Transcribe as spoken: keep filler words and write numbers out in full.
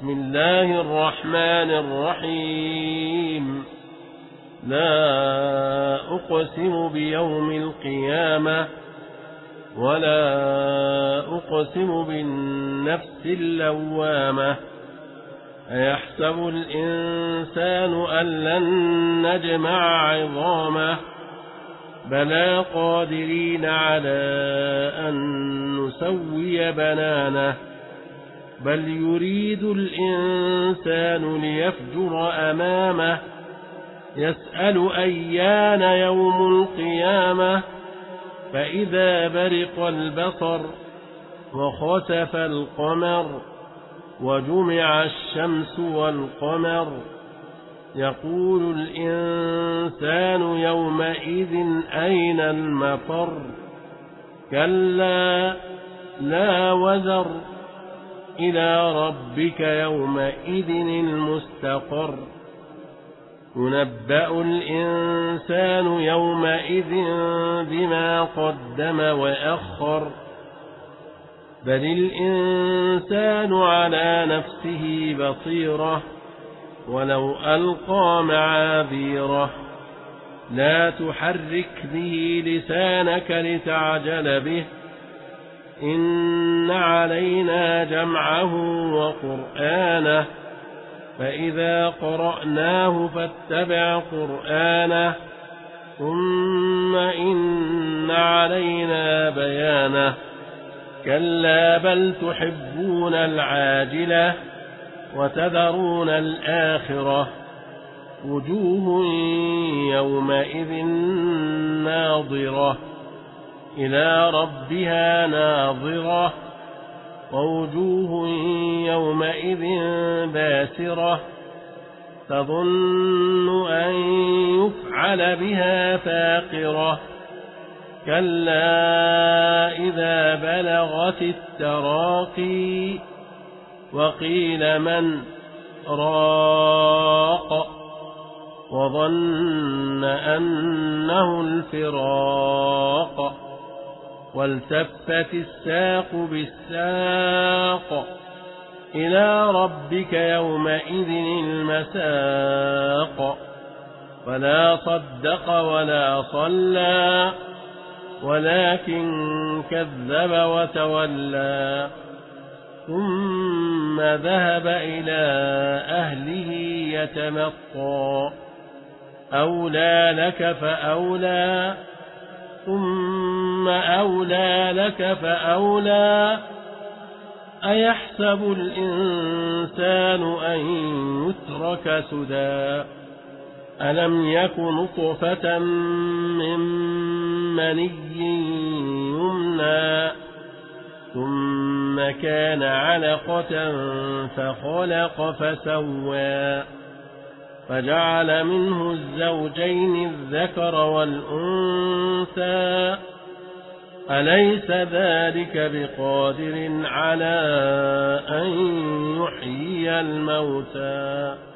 بسم الله الرحمن الرحيم لا أقسم بيوم القيامة ولا أقسم بالنفس اللوامة أيحسب الإنسان أن لن نجمع عظامه بلى قادرين على أن نسوي بنانه بل يريد الإنسان ليفجر أمامه يسأل أيان يوم القيامة فإذا برق البصر وخسف القمر وجمع الشمس والقمر يقول الإنسان يومئذ أين المفر كلا لا وزر إلى ربك يومئذ المستقر ينبأ الإنسان يومئذ بما قدم وأخر بل الإنسان على نفسه بصيرة ولو ألقى معاذيره لا تحرك به لسانك لتعجل به إن علينا جمعه وقرآنه فإذا قرأناه فاتبع قرآنه ثم إن علينا بيانه كلا بل تحبون العاجلة وتذرون الآخرة وجوه يومئذ ناظرة إلى ربها ناظرة ووجوه يومئذ باسرة تظن أن يفعل بها فاقرة كلا إذا بلغت التراقي وقيل من راق وظن أنه الفراق والتفت الساق بالساق إلى ربك يومئذ المساق فلا صدق ولا صلى ولكن كذب وتولى ثم ذهب إلى أهله يتمطى أولى لك فأولى ثم أولى لك فأولى أيحسب الإنسان أن يترك سدى ألم يك نطفة من مني يمنى ثم كان علقة فخلق فسوى فجعل منه الزوجين الذكر والأنثى أليس ذلك بقادر على أن يحيي الموتى